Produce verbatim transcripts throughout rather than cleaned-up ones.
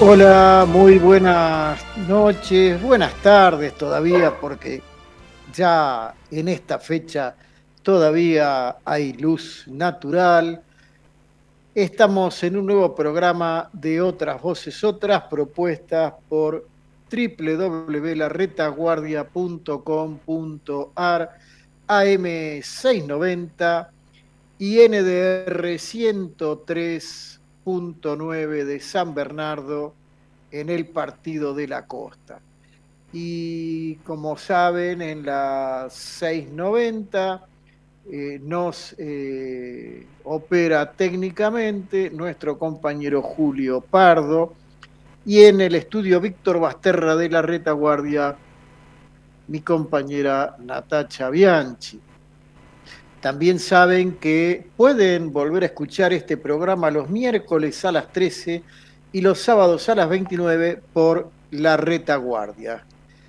Hola, muy buenas noches, buenas tardes todavía, porque ya en esta fecha todavía hay luz natural. Estamos en un nuevo programa de Otras Voces, Otras propuestas por w w w punto la retaguardia punto com punto a r, A M seiscientos noventa y N D R ciento tres punto nueve de San Bernardo en el Partido de la Costa. Y como saben, en la seiscientos noventa eh, nos eh, opera técnicamente nuestro compañero Julio Pardo, y en el estudio Víctor Basterra de la Retaguardia, mi compañera Natacha Bianchi. También saben que pueden volver a escuchar este programa los miércoles a las trece y los sábados a las veintinueve por La Retaguardia.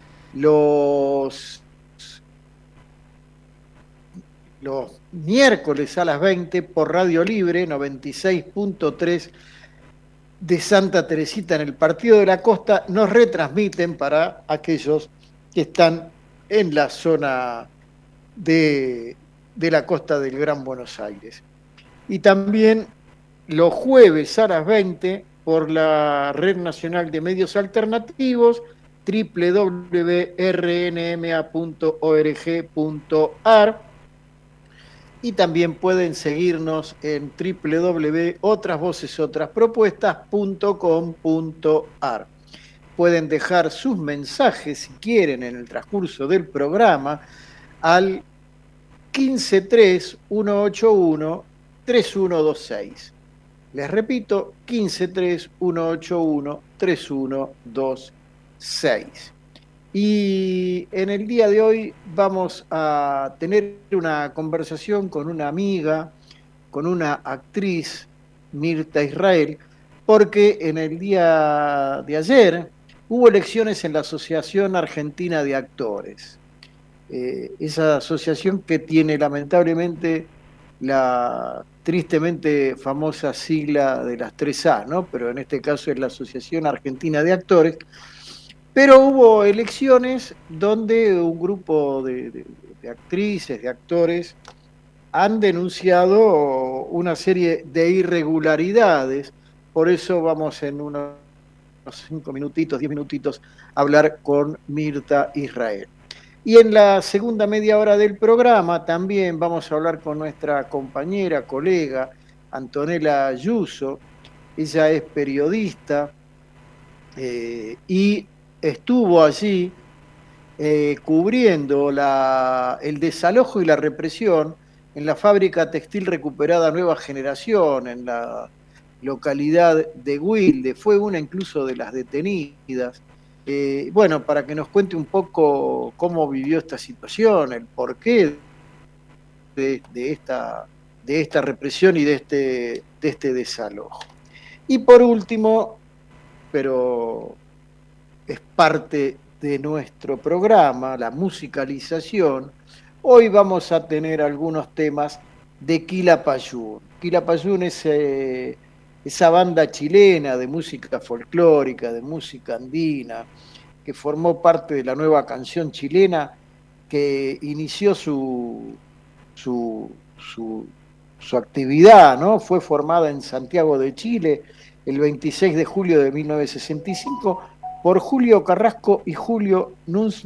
Los, los miércoles a las veinte por Radio Libre noventa y seis punto tres de Santa Teresita en el Partido de la Costa. Nos retransmiten para aquellos que están en la zona de, de la costa del Gran Buenos Aires. Y también los jueves a las veinte por la Red Nacional de Medios Alternativos, w w w punto r n m a punto org punto a r, y también pueden seguirnos en w w w punto otras voces otras propuestas punto com punto a r. Pueden dejar sus mensajes, si quieren, en el transcurso del programa al quince tres uno ocho uno tres uno dos seis. Les repito, quince tres uno ocho uno tres uno dos seis. Y en el día de hoy vamos a tener una conversación con una amiga, con una actriz, Mirta Israel, porque en el día de ayer hubo elecciones en la Asociación Argentina de Actores. Eh, esa asociación que tiene lamentablemente la tristemente famosa sigla de las tres A, ¿no? Pero en este caso es la Asociación Argentina de Actores. Pero hubo elecciones donde un grupo de, de, de actrices, de actores, han denunciado una serie de irregularidades. Por eso vamos en unos cinco minutitos, diez minutitos, a hablar con Mirta Israel. Y en la segunda media hora del programa también vamos a hablar con nuestra compañera, colega, Antonella Ayuso. Ella es periodista eh, y estuvo allí eh, cubriendo la, el desalojo y la represión en la fábrica textil recuperada Nueva Generación, en la localidad de Wilde. Fue una incluso de las detenidas. Eh, bueno, para que nos cuente un poco cómo vivió esta situación, el porqué de, de, esta, de esta represión y de este, de este desalojo. Y por último, pero es parte de nuestro programa, la musicalización, hoy vamos a tener algunos temas de Quilapayún. Quilapayún es eh, esa banda chilena de música folclórica, de música andina, que formó parte de la nueva canción chilena, que inició su, su, su, su actividad, ¿no? Fue formada en Santiago de Chile el veintiséis de julio de mil novecientos sesenta y cinco por Julio Carrasco y Julio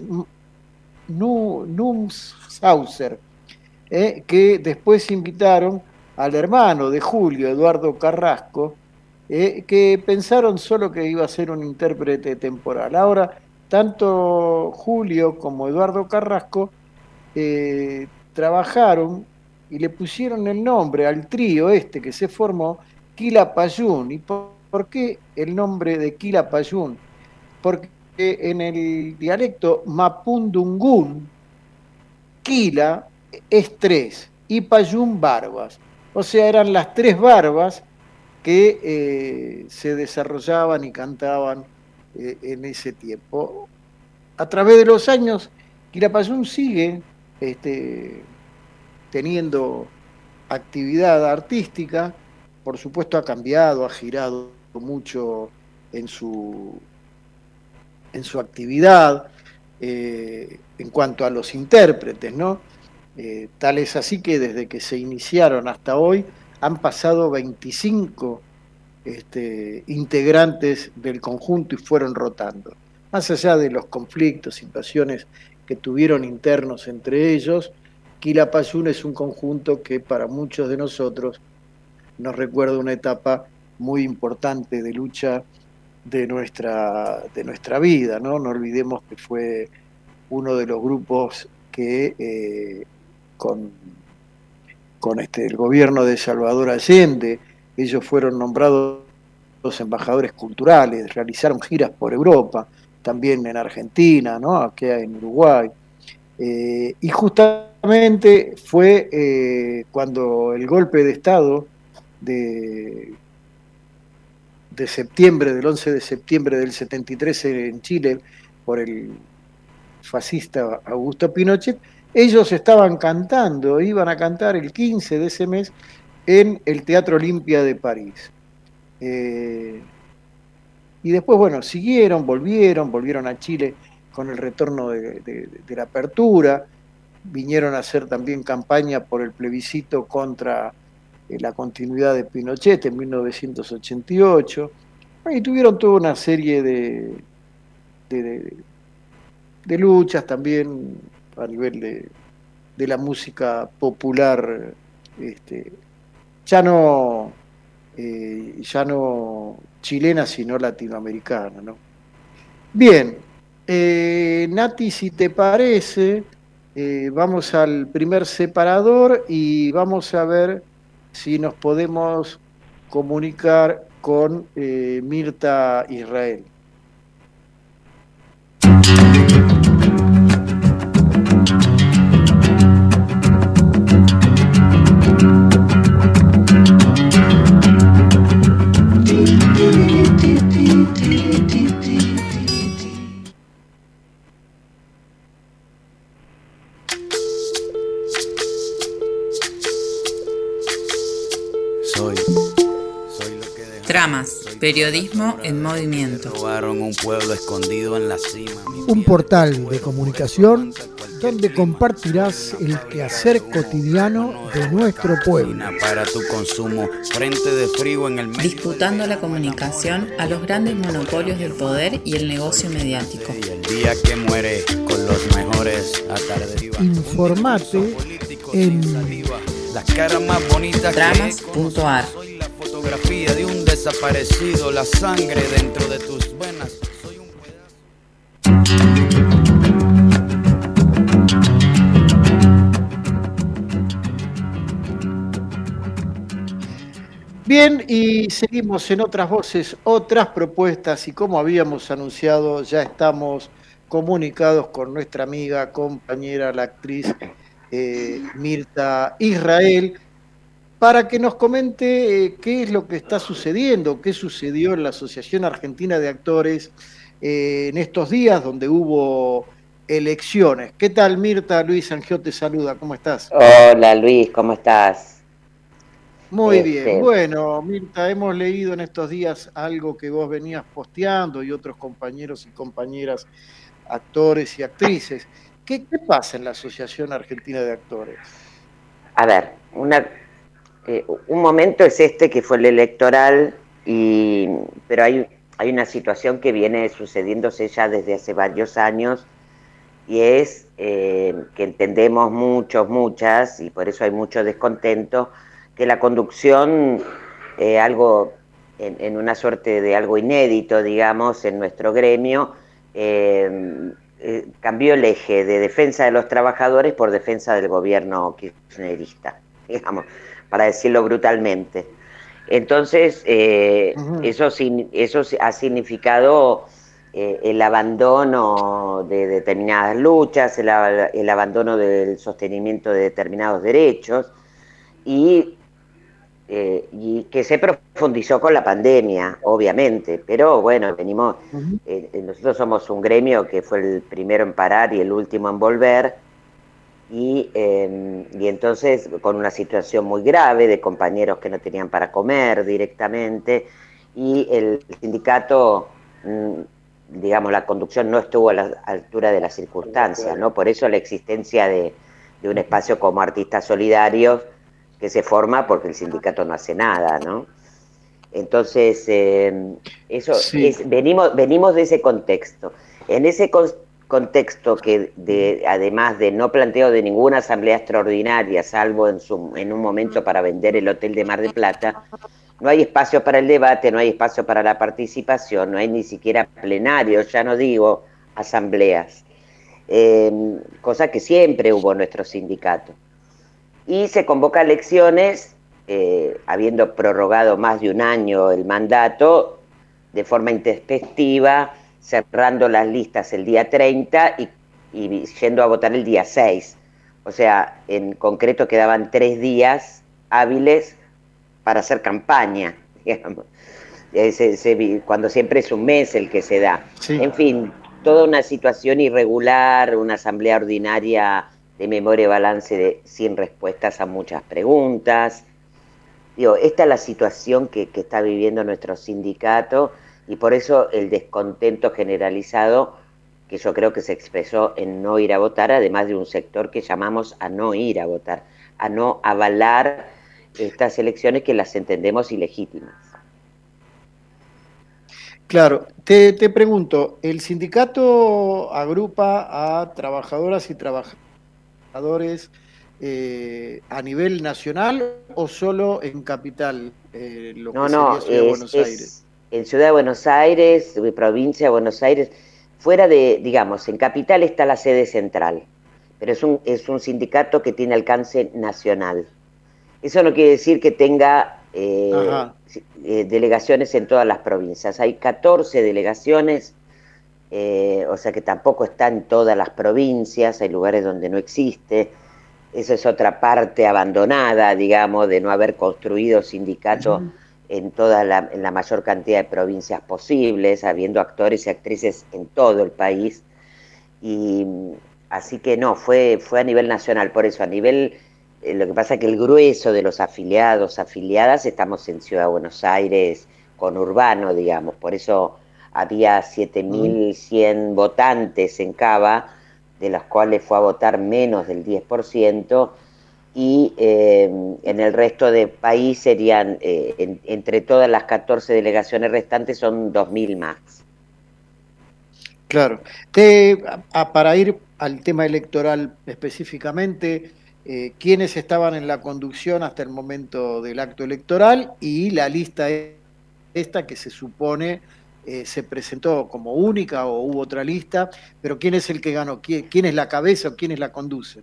Numshauser, eh, que después invitaron al hermano de Julio, Eduardo Carrasco, eh, que pensaron solo que iba a ser un intérprete temporal. Ahora, tanto Julio como Eduardo Carrasco eh, trabajaron y le pusieron el nombre al trío este que se formó, Quilapayún. ¿Y por, por qué el nombre de Quilapayún? Porque en el dialecto mapundungún, Quila es tres y Payún barbas. O sea, eran las tres barbas que eh, se desarrollaban y cantaban eh, en ese tiempo. A través de los años, Quilapayún sigue este, teniendo actividad artística. Por supuesto ha cambiado, ha girado mucho en su, en su actividad, eh, en cuanto a los intérpretes, ¿no? Eh, tal es así que desde que se iniciaron hasta hoy han pasado veinticinco este, integrantes del conjunto y fueron rotando. Más allá de los conflictos, situaciones que tuvieron internos entre ellos, Quilapayún es un conjunto que para muchos de nosotros nos recuerda una etapa muy importante de lucha de nuestra, de nuestra vida, ¿no? No olvidemos que fue uno de los grupos que eh, con, con este, el gobierno de Salvador Allende, ellos fueron nombrados embajadores culturales, realizaron giras por Europa, también en Argentina, ¿no? Aquí en Uruguay. Eh, y justamente fue eh, cuando el golpe de Estado de, de septiembre, del once de septiembre del setenta y tres en Chile, por el fascista Augusto Pinochet, ellos estaban cantando, iban a cantar el quince de ese mes en el Teatro Olimpia de París. Eh, y después, bueno, siguieron, volvieron, volvieron a Chile con el retorno de, de, de la apertura, vinieron a hacer también campaña por el plebiscito contra eh, la continuidad de Pinochet en mil novecientos ochenta y ocho, y tuvieron toda una serie de, de, de, de luchas también a nivel de, de la música popular, este, ya no eh, ya no chilena, sino latinoamericana, ¿no? Bien, eh, Nati, si te parece, eh, vamos al primer separador y vamos a ver si nos podemos comunicar con eh, Mirta Israel. Tramas, periodismo en movimiento. Un portal de comunicación donde compartirás el quehacer cotidiano de nuestro pueblo. Para tu consumo, frente de frío en el medio. Disputando la comunicación a los grandes monopolios del poder y el negocio mediático. Y el día que muere con los mejores atarde. Informate en las caras más bonitas. Tramas punto ar. Soy la fotografía de un desaparecido, la sangre dentro de tus venas. Soy un pedazo. Bien, y seguimos en otras voces, otras propuestas, y como habíamos anunciado, ya estamos comunicados con nuestra amiga, compañera, la actriz eh, Mirta Israel, para que nos comente eh, qué es lo que está sucediendo, qué sucedió en la Asociación Argentina de Actores eh, en estos días donde hubo elecciones. ¿Qué tal, Mirta? Luis Angió te saluda, ¿cómo estás? Hola, Luis, ¿cómo estás? Muy este... bien, bueno, Mirta, hemos leído en estos días algo que vos venías posteando y otros compañeros y compañeras, actores y actrices. ¿Qué, qué pasa en la Asociación Argentina de Actores? A ver, una, eh, un momento es este que fue el electoral, y, pero hay, hay una situación que viene sucediéndose ya desde hace varios años, y es eh, que entendemos muchos, muchas, y por eso hay mucho descontento, que la conducción, eh, algo en, en una suerte de algo inédito, digamos, en nuestro gremio, eh, eh, cambió el eje de defensa de los trabajadores por defensa del gobierno kirchnerista, digamos, para decirlo brutalmente. Entonces, eh, uh-huh. eso, eso ha significado eh, el abandono de determinadas luchas, el, el abandono del sostenimiento de determinados derechos, y Eh, y que se profundizó con la pandemia, obviamente, pero bueno, venimos, uh-huh. eh, nosotros somos un gremio que fue el primero en parar y el último en volver, y, eh, y entonces con una situación muy grave de compañeros que no tenían para comer directamente, y el sindicato, digamos, la conducción no estuvo a la altura de las circunstancias, ¿no? Por eso la existencia de, de un espacio como Artistas Solidarios, que se forma porque el sindicato no hace nada, ¿no? Entonces, eh, eso sí. es, venimos, venimos de ese contexto. En ese con, contexto que, de, además de no planteo de ninguna asamblea extraordinaria, salvo en, su, en un momento para vender el hotel de Mar del Plata, no hay espacio para el debate, no hay espacio para la participación, no hay ni siquiera plenarios, ya no digo asambleas, eh, cosa que siempre hubo en nuestro sindicato. Y se convoca elecciones, eh, habiendo prorrogado más de un año el mandato, de forma intempestiva, cerrando las listas el día treinta y, y yendo a votar el día seis. O sea, en concreto quedaban tres días hábiles para hacer campaña, digamos, se, se, cuando siempre es un mes el que se da. Sí. En fin, toda una situación irregular, una asamblea ordinaria de memoria y balance de, sin respuestas a muchas preguntas. Digo, esta es la situación que, que está viviendo nuestro sindicato y por eso el descontento generalizado que yo creo que se expresó en no ir a votar, además de un sector que llamamos a no ir a votar, a no avalar estas elecciones que las entendemos ilegítimas. Claro, te, te pregunto, ¿el sindicato agrupa a trabajadoras y trabajadores eh, a nivel nacional o solo en capital? Eh, lo no, que no, sería Ciudad es, de Buenos es Aires. En Ciudad de Buenos Aires, provincia de Buenos Aires, fuera de, digamos, en capital está la sede central, pero es un, es un sindicato que tiene alcance nacional. Eso no quiere decir que tenga eh, eh, delegaciones en todas las provincias. Hay catorce delegaciones, eh, o sea que tampoco está en todas las provincias, hay lugares donde no existe. Eso es otra parte abandonada, digamos, de no haber construido sindicato uh-huh. en toda la, en la mayor cantidad de provincias posibles, habiendo actores y actrices en todo el país. Y así que no, fue, fue a nivel nacional, por eso a nivel... Lo que pasa es que el grueso de los afiliados, afiliadas, estamos en Ciudad de Buenos Aires, conurbano, digamos, por eso había siete mil cien votantes en Cava, de los cuales fue a votar menos del diez por ciento, y eh, en el resto del país serían, eh, en, entre todas las catorce delegaciones restantes, son dos mil más. Claro. Te, a, para ir al tema electoral específicamente... Eh, quiénes estaban en la conducción hasta el momento del acto electoral y la lista esta que se supone eh, se presentó como única o hubo otra lista, pero quién es el que ganó, quién, quién es la cabeza o quiénes la conducen.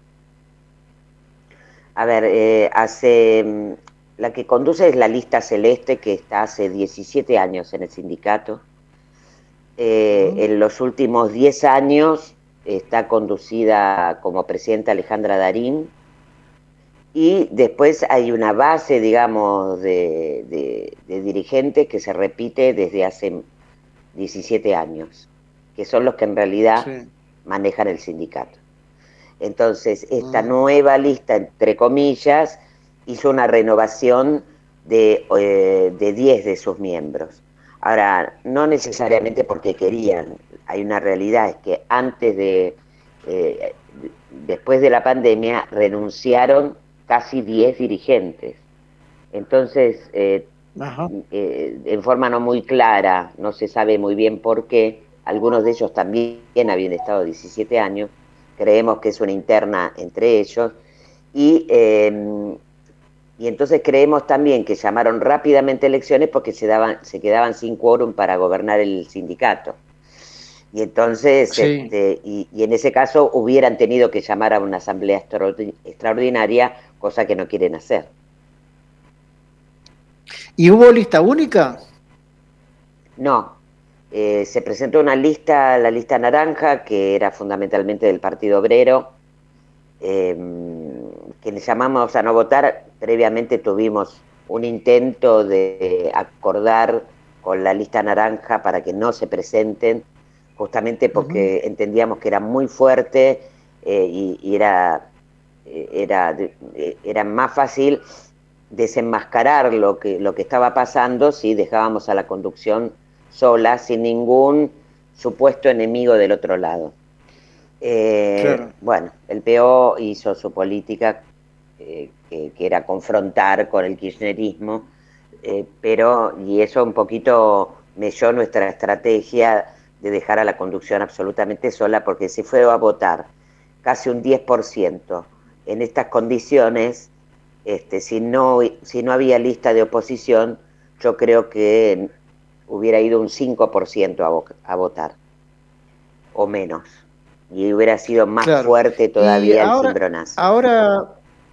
A ver, eh, hace la que conduce es la lista celeste que está hace diecisiete años en el sindicato. Eh, uh-huh. En los últimos diez años está conducida como presidenta Alejandra Darín, y después hay una base, digamos, de, de, de dirigentes que se repite desde hace diecisiete años, que son los que en realidad sí. manejan el sindicato. Entonces, esta mm. nueva lista, entre comillas, hizo una renovación de, eh, de diez de sus miembros. Ahora, no necesariamente porque querían, hay una realidad, es que antes de, eh, después de la pandemia, renunciaron casi diez dirigentes. Entonces, eh, eh, en forma no muy clara, no se sabe muy bien por qué, algunos de ellos también habían estado diecisiete años, creemos que es una interna entre ellos, y... Eh, Y entonces creemos también que llamaron rápidamente elecciones porque se daban, se quedaban sin quórum para gobernar el sindicato. Y entonces, sí. este, y, y en ese caso hubieran tenido que llamar a una asamblea extraordinaria, cosa que no quieren hacer. ¿Y hubo lista única? No. Eh, se presentó una lista, la lista naranja, que era fundamentalmente del Partido Obrero, eh, que le llamamos a no votar. Previamente tuvimos un intento de acordar con la lista naranja para que no se presenten, justamente porque uh-huh. entendíamos que era muy fuerte eh, y, y era, era, era más fácil desenmascarar lo que, lo que estaba pasando si dejábamos a la conducción sola, sin ningún supuesto enemigo del otro lado. Eh, claro. Bueno, el P O hizo su política, eh, que, que era confrontar con el kirchnerismo, eh, pero, y eso un poquito melló nuestra estrategia de dejar a la conducción absolutamente sola, porque se fue a votar casi un diez por ciento en estas condiciones. Este, si no, si no había lista de oposición, yo creo que hubiera ido un cinco por ciento a, vo a votar, o menos, y hubiera sido más claro. fuerte todavía ahora, el cimbronazo. Ahora,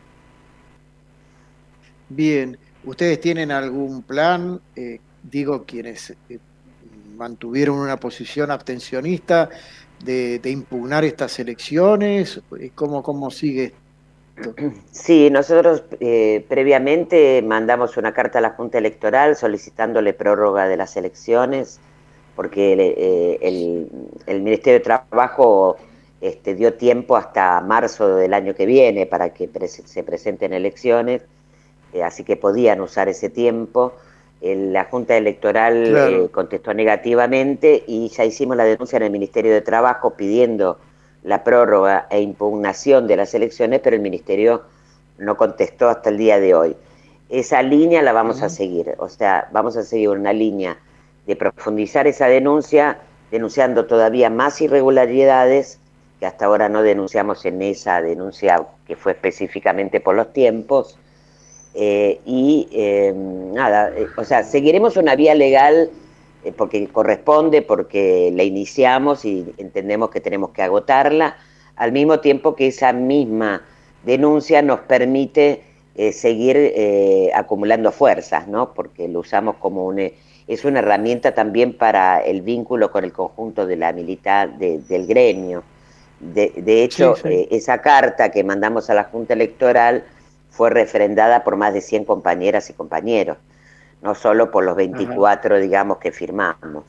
bien, ¿ustedes tienen algún plan? Eh, digo, quienes eh, mantuvieron una posición abstencionista de, de impugnar estas elecciones, ¿cómo, cómo sigue esto? Sí, nosotros eh, previamente mandamos una carta a la Junta Electoral solicitándole prórroga de las elecciones, porque eh, el, el Ministerio de Trabajo este, dio tiempo hasta marzo del año que viene para que pre se presenten elecciones, eh, así que podían usar ese tiempo. Eh, la Junta Electoral claro. eh, contestó negativamente y ya hicimos la denuncia en el Ministerio de Trabajo pidiendo la prórroga e impugnación de las elecciones, pero el Ministerio no contestó hasta el día de hoy. Esa línea la vamos uh-huh. a seguir, o sea, vamos a seguir una línea de profundizar esa denuncia, denunciando todavía más irregularidades que hasta ahora no denunciamos en esa denuncia que fue específicamente por los tiempos, eh, y eh, nada, eh, o sea, seguiremos una vía legal porque corresponde, porque la iniciamos y entendemos que tenemos que agotarla, al mismo tiempo que esa misma denuncia nos permite eh, seguir eh, acumulando fuerzas, ¿no? Porque lo usamos como un, es una herramienta también para el vínculo con el conjunto de la militar, de, del gremio. De, de hecho, sí, sí. Eh, esa carta que mandamos a la Junta Electoral fue refrendada por más de cien compañeras y compañeros, no solo por los veinticuatro, Ajá. digamos, que firmamos.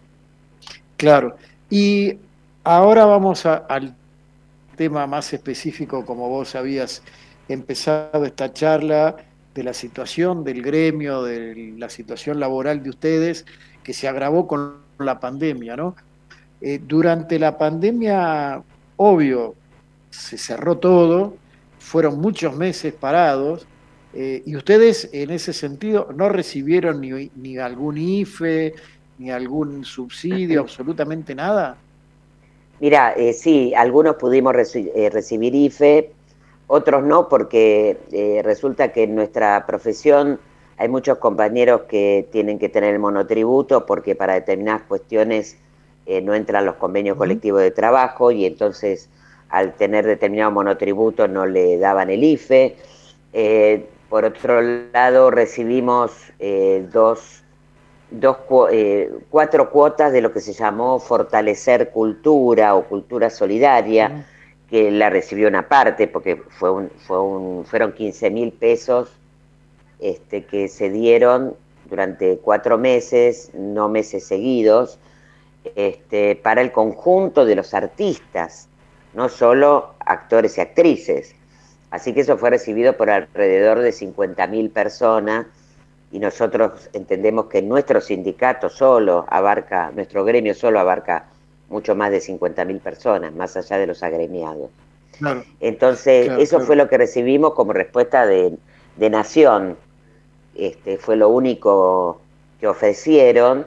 Claro. Y ahora vamos a, al tema más específico, como vos habías empezado esta charla, de la situación del gremio, de la situación laboral de ustedes, que se agravó con la pandemia, ¿no? Eh, durante la pandemia, obvio, se cerró todo, fueron muchos meses parados, Eh, y ustedes en ese sentido no recibieron ni, ni algún I F E, ni algún subsidio, absolutamente nada. Mira, eh, sí, algunos pudimos reci eh, recibir I F E, otros no, porque eh, resulta que en nuestra profesión hay muchos compañeros que tienen que tener el monotributo porque para determinadas cuestiones eh, no entran los convenios uh-huh. colectivos de trabajo, y entonces al tener determinado monotributo no le daban el I F E. Eh, Por otro lado, recibimos eh, dos, dos, eh, cuatro cuotas de lo que se llamó Fortalecer Cultura o Cultura Solidaria, mm. que la recibió una parte, porque fue un, fue un, fueron quince mil pesos este, que se dieron durante cuatro meses, no meses seguidos, este, para el conjunto de los artistas, no solo actores y actrices. Así que eso fue recibido por alrededor de cincuenta mil personas, y nosotros entendemos que nuestro sindicato solo abarca, nuestro gremio solo abarca mucho más de cincuenta mil personas, más allá de los agremiados. Claro. Entonces, claro, eso claro. fue lo que recibimos como respuesta de, de Nación. Este, fue lo único que ofrecieron.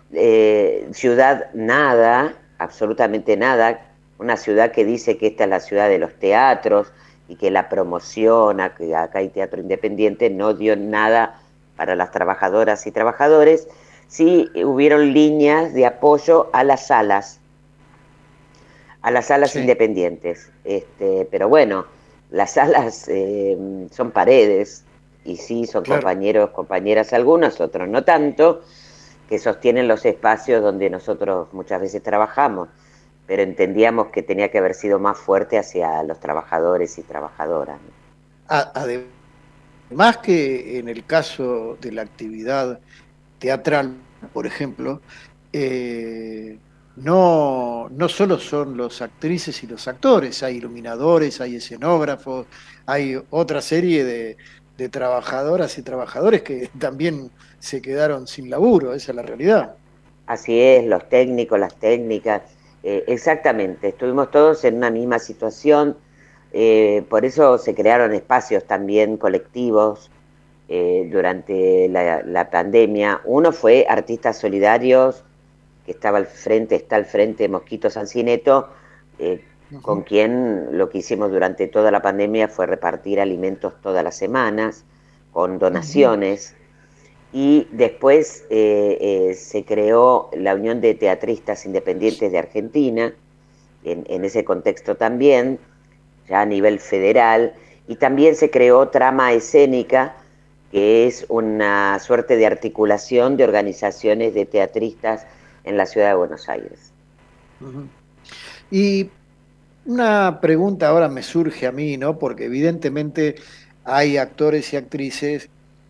Eh, ciudad, nada, absolutamente nada. Una ciudad que dice que esta es la ciudad de los teatros, y que la promociona, que acá hay teatro independiente, no dio nada para las trabajadoras y trabajadores. Sí hubieron líneas de apoyo a las salas, a las salas sí. independientes. Este, pero bueno, las salas eh, son paredes, y sí son claro. compañeros, compañeras algunos, otros no tanto, que sostienen los espacios donde nosotros muchas veces trabajamos, pero entendíamos que tenía que haber sido más fuerte hacia los trabajadores y trabajadoras. Además que en el caso de la actividad teatral, por ejemplo, eh, no, no solo son los actrices y los actores, hay iluminadores, hay escenógrafos, hay otra serie de, de trabajadoras y trabajadores que también se quedaron sin laburo, esa es la realidad. Así es, los técnicos, las técnicas, eh, exactamente, estuvimos todos en una misma situación, eh, por eso se crearon espacios también colectivos eh, durante la, la pandemia. Uno fue Artistas Solidarios, que estaba al frente, está al frente de Mosquito Sancineto, eh, uh-huh. con quien lo que hicimos durante toda la pandemia fue repartir alimentos todas las semanas, con donaciones. Uh-huh. Y después eh, eh, se creó la Unión de Teatristas Independientes de Argentina, en, en ese contexto también, ya a nivel federal, y también se creó Trama Escénica, que es una suerte de articulación de organizaciones de teatristas en la ciudad de Buenos Aires. Uh-huh. Y una pregunta ahora me surge a mí, ¿no? Porque evidentemente hay actores y actrices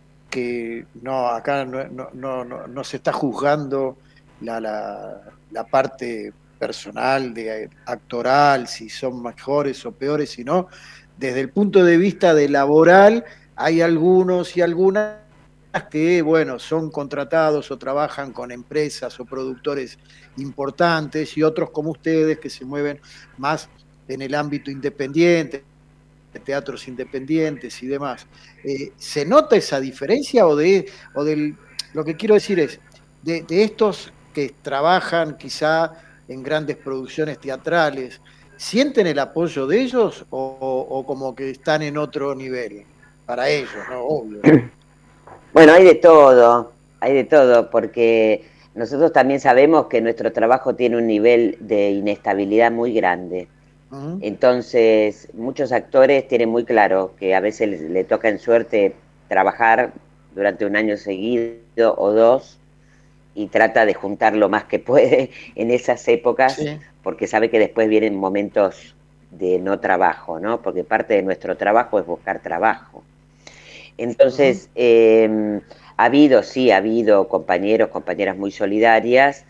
que no, acá no, no, no, no, no se está juzgando la, la, la parte personal, de actoral, si son mejores o peores, sino desde el punto de vista de laboral, hay algunos y algunas que, bueno, son contratados o trabajan con empresas o productores importantes, y otros como ustedes que se mueven más en el ámbito independiente, de teatros independientes y demás. Eh, ¿Se nota esa diferencia o de o del, lo que quiero decir es, de, de estos que trabajan quizá en grandes producciones teatrales, sienten el apoyo de ellos o, o, o como que están en otro nivel? Para ellos, ¿no? Obvio. Bueno, hay de todo, hay de todo, porque nosotros también sabemos que nuestro trabajo tiene un nivel de inestabilidad muy grande. Uh-huh. Entonces, muchos actores tienen muy claro que a veces le, le toca en suerte trabajar durante un año seguido o dos y trata de juntar lo más que puede en esas épocas, sí. porque sabe que después vienen momentos de no trabajo, ¿no? Porque parte de nuestro trabajo es buscar trabajo. Entonces, uh-huh. eh, ha habido, sí, ha habido compañeros, compañeras muy solidarias,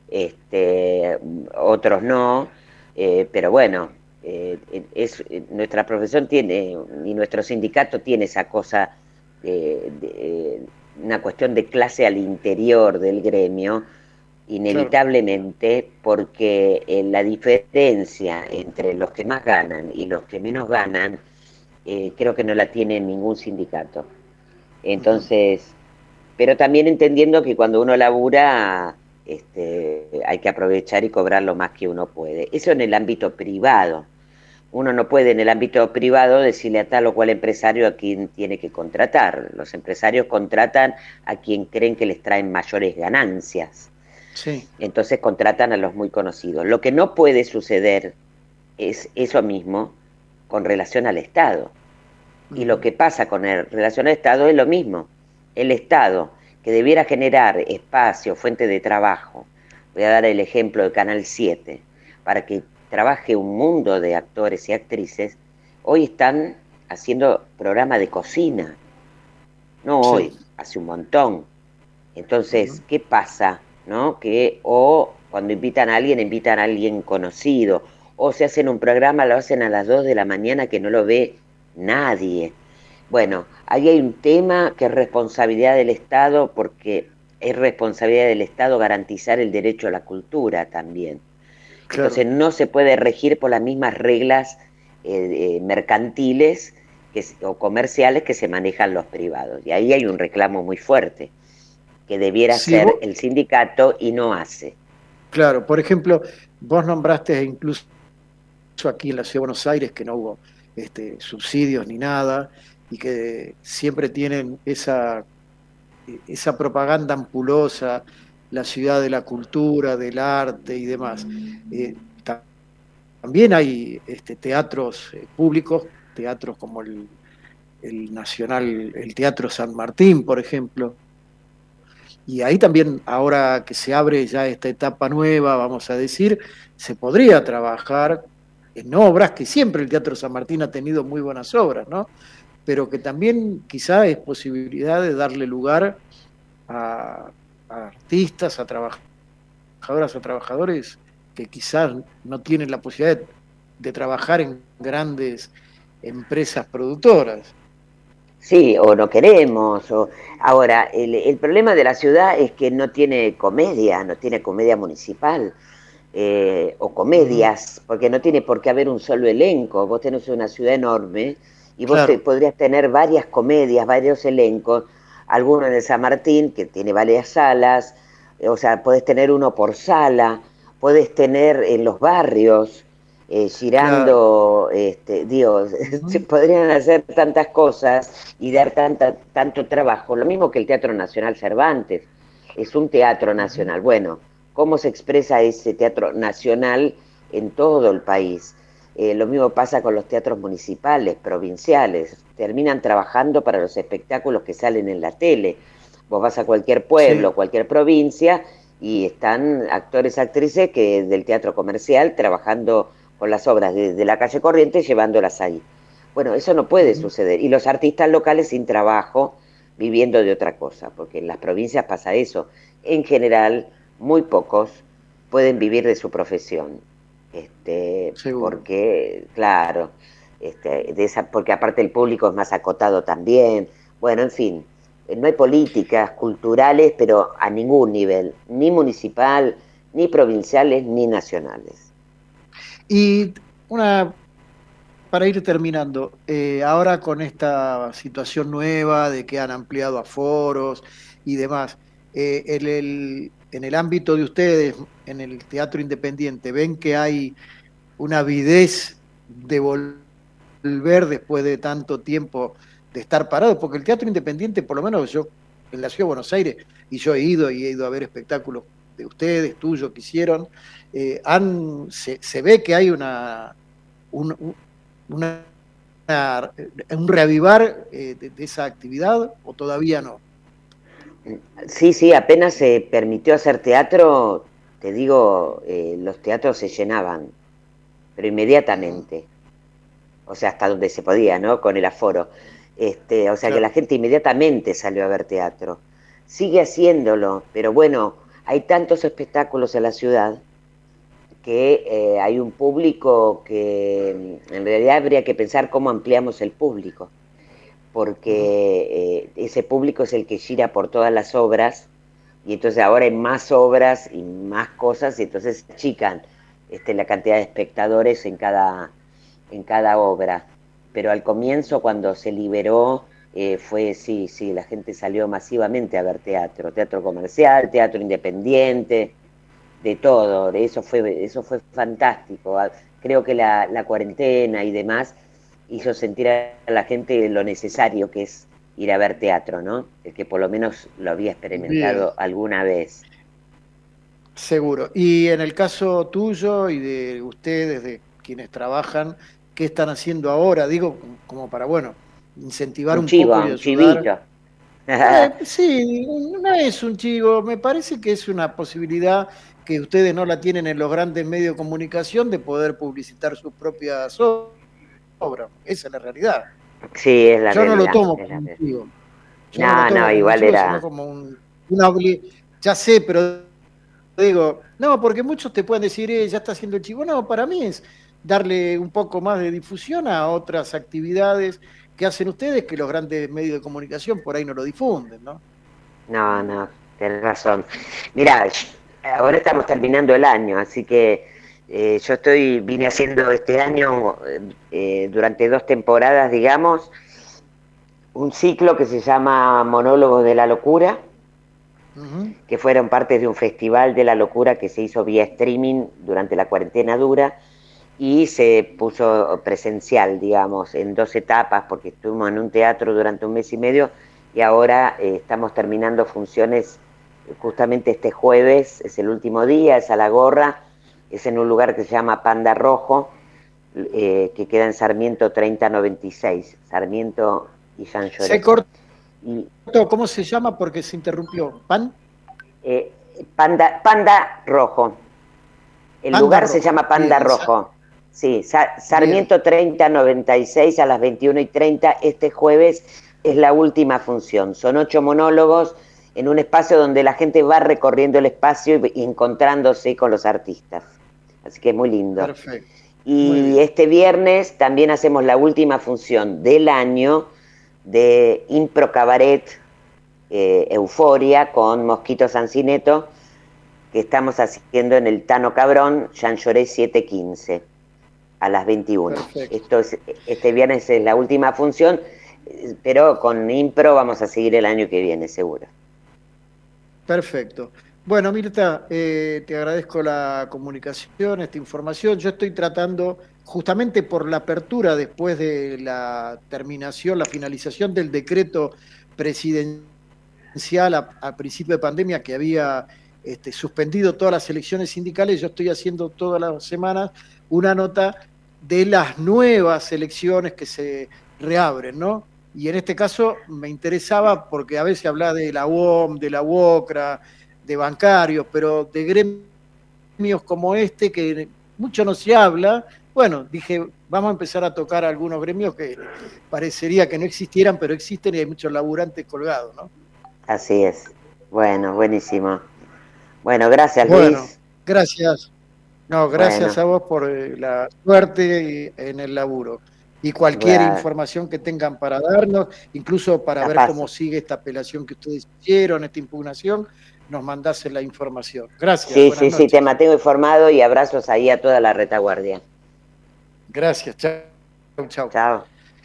este, otros no, eh, pero bueno, eh, es, nuestra profesión tiene, y nuestro sindicato tiene esa cosa, eh, de, una cuestión de clase al interior del gremio, inevitablemente, claro. porque eh, la diferencia entre los que más ganan y los que menos ganan, Eh, creo que no la tiene ningún sindicato. Entonces, uh-huh. pero también entendiendo que cuando uno labura, este, hay que aprovechar y cobrar lo más que uno puede. Eso en el ámbito privado. Uno no puede en el ámbito privado decirle a tal o cual empresario a quien tiene que contratar. Los empresarios contratan a quien creen que les traen mayores ganancias. Sí. Entonces contratan a los muy conocidos. Lo que no puede suceder es eso mismo con relación al Estado. Y lo que pasa con el relación al Estado es lo mismo. El Estado, que debiera generar espacio, fuente de trabajo, voy a dar el ejemplo de Canal siete, para que trabaje un mundo de actores y actrices, hoy están haciendo programa de cocina. No sí. hoy, hace un montón. Entonces, uh-huh. ¿qué pasa? ¿No? Que o cuando invitan a alguien, invitan a alguien conocido, o se hacen un programa, lo hacen a las dos de la mañana que no lo ve nadie. Bueno, ahí hay un tema que es responsabilidad del Estado, porque es responsabilidad del Estado garantizar el derecho a la cultura también. Claro. Entonces no se puede regir por las mismas reglas eh, eh, mercantiles que, o comerciales que se manejan los privados. Y ahí hay un reclamo muy fuerte, que debiera sí, ser vos... el sindicato y no hace. Claro, por ejemplo, vos nombraste incluso aquí en la Ciudad de Buenos Aires que no hubo este, subsidios ni nada, y que siempre tienen esa, esa propaganda ampulosa, la ciudad de la cultura, del arte y demás. Eh, también hay este, teatros eh, públicos, teatros como el, el Nacional, el Teatro San Martín, por ejemplo, y ahí también, ahora que se abre ya esta etapa nueva, vamos a decir, se podría trabajar en obras, que siempre el Teatro San Martín ha tenido muy buenas obras, ¿no? Pero que también quizá es posibilidad de darle lugar a, a artistas, a trabajadoras, a trabajadores que quizás no tienen la posibilidad de, de trabajar en grandes empresas productoras. Sí, o no queremos. O... Ahora, el, el problema de la ciudad es que no tiene comedia, no tiene comedia municipal. Eh, o comedias, porque no tiene por qué haber un solo elenco. Vos tenés una ciudad enorme y vos Claro. te, podrías tener varias comedias, varios elencos, alguno en el San Martín, que tiene varias salas, o sea, podés tener uno por sala, podés tener en los barrios, eh, girando, Claro. este, Dios, se Ujú. podrían hacer tantas cosas y dar tanta, tanto trabajo, lo mismo que el Teatro Nacional Cervantes, es un teatro Ujú. nacional. Bueno, cómo se expresa ese teatro nacional en todo el país. Eh, lo mismo pasa con los teatros municipales, provinciales. Terminan trabajando para los espectáculos que salen en la tele. Vos vas a cualquier pueblo, Sí. cualquier provincia, y están actores, actrices que del teatro comercial trabajando con las obras de, de la calle Corrientes, llevándolas ahí. Bueno, eso no puede Ujú. suceder. Y los artistas locales sin trabajo, viviendo de otra cosa, porque en las provincias pasa eso. En general, muy pocos pueden vivir de su profesión, este, Seguro. porque, claro, este, de esa, porque aparte el público es más acotado también. Bueno, en fin, no hay políticas culturales, pero a ningún nivel, ni municipal, ni provinciales, ni nacionales. Y una, para ir terminando, eh, ahora con esta situación nueva de que han ampliado aforos y demás, eh, en el, en el ámbito de ustedes, en el teatro independiente, ¿ven que hay una avidez de volver después de tanto tiempo de estar parado? Porque el teatro independiente, por lo menos yo en la ciudad de Buenos Aires, y yo he ido y he ido a ver espectáculos de ustedes, tuyos, que hicieron, eh, han, se, se ve que hay una, un, una, una, un reavivar eh, de, de esa actividad, o todavía no. Sí, sí, apenas se permitió hacer teatro, te digo, eh, los teatros se llenaban, pero Mm, inmediatamente. O sea, hasta donde se podía, ¿no? Con el aforo. Este, o sea que la claro. gente inmediatamente salió a ver teatro. Sigue haciéndolo, pero bueno, hay tantos espectáculos en la ciudad que eh, hay un público que en realidad habría que pensar cómo ampliamos el público, Ujú. porque eh, ese público es el que gira por todas las obras y entonces ahora hay más obras y más cosas y entonces se achican este, la cantidad de espectadores en cada, en cada obra. Pero al comienzo, cuando se liberó, eh, fue, sí, sí, la gente salió masivamente a ver teatro, teatro comercial, teatro independiente, de todo, de eso fue, eso fue fantástico. Creo que la, la cuarentena y demás hizo sentir a la gente lo necesario que es ir a ver teatro, ¿no? El que por lo menos lo había Bien, experimentado alguna vez. seguro. Y en el caso tuyo y de ustedes, de quienes trabajan, ¿qué están haciendo ahora? Digo, como para, bueno, incentivar Un un chivo, poco y un ayudar. chivito. Eh, sí, no es un chivo, me parece que es una posibilidad que ustedes no la tienen en los grandes medios de comunicación de poder publicitar sus propias obras. Esa es la realidad. Sí, es la Yo no lo realidad, tomo es la como un realidad. chivo. Yo no lo No, no, tomo como un igual chivo, sino era. como un, una obli- Ya sé, pero digo, no, porque muchos te pueden decir, eh, ya está haciendo el chivo. No, para mí es darle un poco más de difusión a otras actividades que hacen ustedes que los grandes medios de comunicación por ahí no lo difunden, ¿no? No, no, tenés razón. Mirá, ahora estamos terminando el año, así que eh, yo estoy, vine haciendo este año, eh, durante dos temporadas, digamos, un ciclo que se llama Monólogos de la Locura, Ujú. que fueron parte de un festival de la locura que se hizo vía streaming durante la cuarentena dura y se puso presencial, digamos, en dos etapas, porque estuvimos en un teatro durante un mes y medio y ahora eh, estamos terminando funciones justamente este jueves, es el último día, es a la gorra, es en un lugar que se llama Panda Rojo, eh, que queda en Sarmiento treinta noventa y seis, Sarmiento y Jean Se Llorens. cortó, Y ¿cómo se llama? Porque se interrumpió. ¿Pan? eh, Panda, Panda Rojo, el Panda lugar se rojo. llama Bien, Panda en Sa- Rojo. Sí, Sa bien, Sarmiento treinta noventa y seis a las veintiuno y treinta. Este jueves es la última función. Son ocho monólogos en un espacio donde la gente va recorriendo el espacio y, y encontrándose con los artistas. Así que es muy lindo. perfecto. Muy Y bien. este viernes también hacemos la última función del año de Impro Cabaret eh, Euforia con Mosquito Sancineto, que estamos haciendo en el Tano Cabrón, Jean Lloré siete quince, a las veintiuna. Perfecto. Esto es, este viernes es la última función, pero con Impro vamos a seguir el año que viene, seguro. Perfecto. Bueno, Mirta, eh, te agradezco la comunicación, esta información. Yo estoy tratando, justamente por la apertura después de la terminación, la finalización del decreto presidencial a, a principio de pandemia que había este, suspendido todas las elecciones sindicales, yo estoy haciendo todas las semanas una nota de las nuevas elecciones que se reabren, ¿no? Y en este caso me interesaba porque a veces habla de la U O M, de la UOCRA, de bancarios, pero de gremios como este que mucho no se habla. Bueno, dije, vamos a empezar a tocar algunos gremios que parecería que no existieran, pero existen y hay muchos laburantes colgados, ¿no? Así es. Bueno, buenísimo. Bueno, gracias, bueno, Luis. Gracias. No, gracias bueno. a vos por la suerte en el laburo. Y cualquier bueno. información que tengan para darnos, incluso para ver cómo sigue esta apelación que ustedes hicieron, esta impugnación, nos mandás la información. Gracias. Sí, sí, noches. sí, te mantengo informado y abrazos ahí a toda la retaguardia. Gracias, chao. Chao. Chao.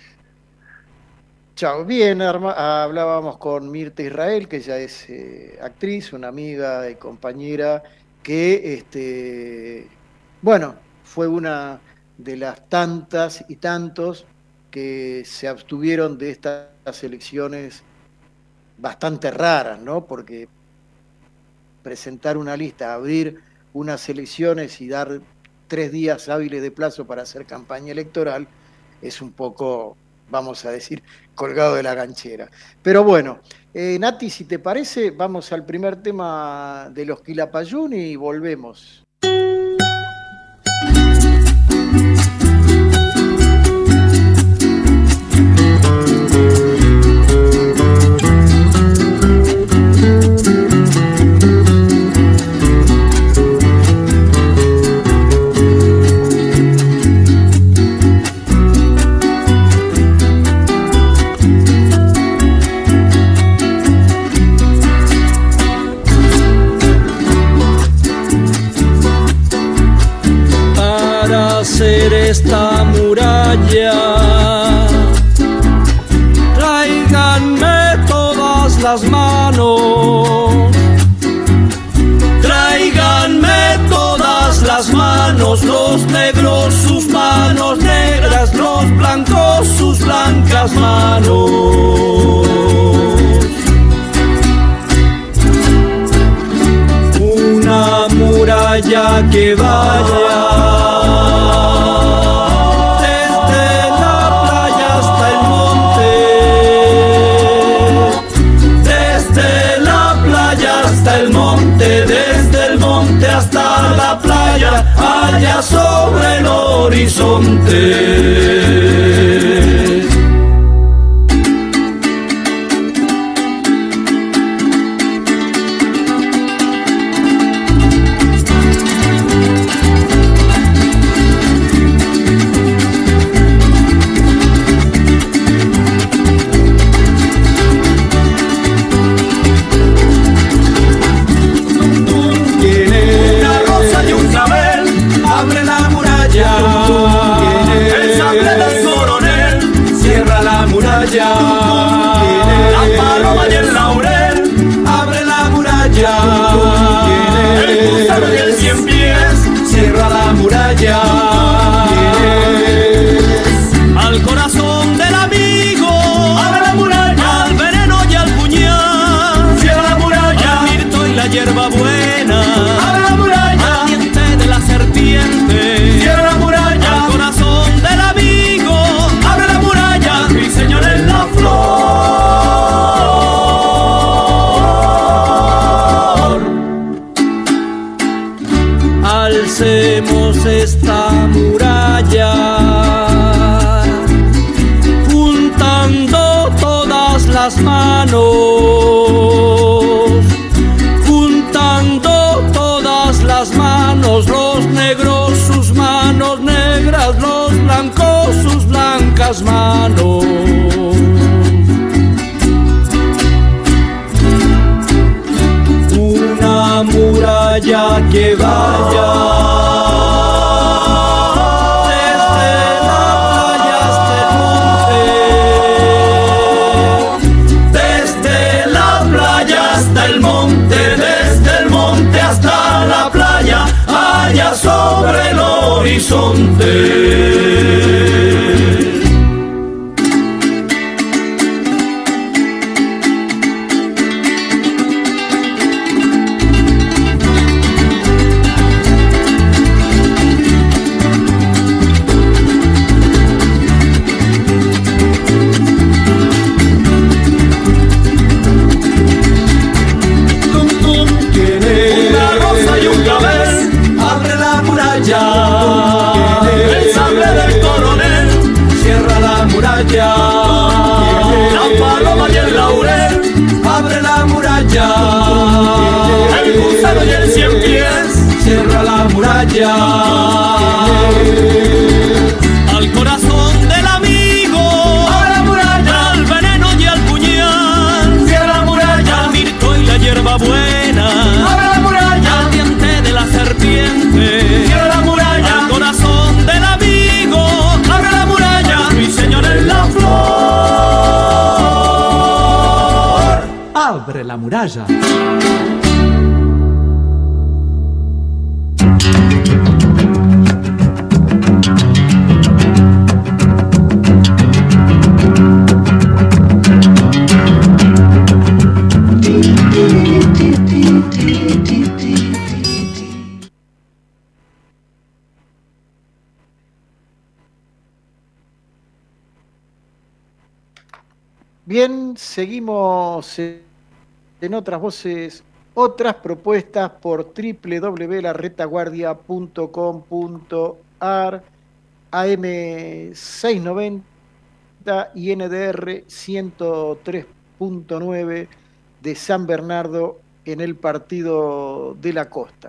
Chao. Bien, hablábamos con Mirta Israel, que ella es eh, actriz, una amiga y compañera que, este, bueno, fue una de las tantas y tantos que se abstuvieron de estas elecciones bastante raras, ¿no? Porque presentar una lista, abrir unas elecciones y dar tres días hábiles de plazo para hacer campaña electoral es un poco, vamos a decir, colgado de la ganchera. Pero bueno, eh, Nati, si te parece, vamos al primer tema de los Quilapayún y volvemos. Esta muralla, tráiganme todas las manos, tráiganme todas las manos, los negros sus manos negras, los blancos sus blancas manos. Una muralla que vaya desde el monte hasta la playa, allá sobre el horizonte. El sable del coronel cierra la muralla. La paloma y el laurel abre la muralla. El gusano y el cien pies cierra la muralla. Al corazón del amigo abre la muralla. Al veneno y al puñal cierra la muralla. Al mirto y la hierba buena abre la muralla. Al diente de la serpiente cierra la muralla. Al corazón del amigo abre la muralla. Mi señor en la flor. Alcemos esta muralla, juntando todas las manos, juntando todas las manos, los negros sus manos negras, los blancos sus blancas manos. allá que vaya, desde la playa hasta el monte, desde la playa hasta el monte, desde el monte hasta la playa, allá sobre el horizonte. El sable del coronel cierra la muralla, la paloma y el laurel abre la muralla, el gusano y el cien pies cierra la muralla. Al corazón del amigo abre la muralla, al veneno y al puñal cierra la muralla, al mirto y la hierba buena abre la muralla, al diente de la serpiente cierra la muralla, al corazón del amigo abre la muralla, mi señor en la flor abre la muralla. Bien, seguimos en otras voces, otras propuestas por doble u doble u doble u punto la retaguardia punto com punto a r, A M seiscientos noventa y N D R ciento tres punto nueve de San Bernardo en el Partido de la Costa.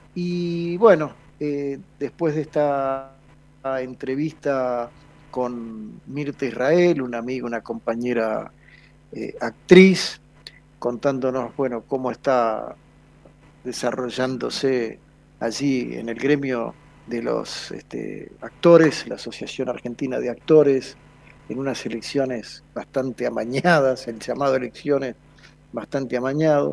Y bueno, eh, después de esta entrevista con Mirta Israel, una amiga, una compañera eh, actriz, contándonos, bueno, cómo está desarrollándose allí en el gremio de los este, actores, la Asociación Argentina de Actores, en unas elecciones bastante amañadas, el llamado elecciones bastante amañados.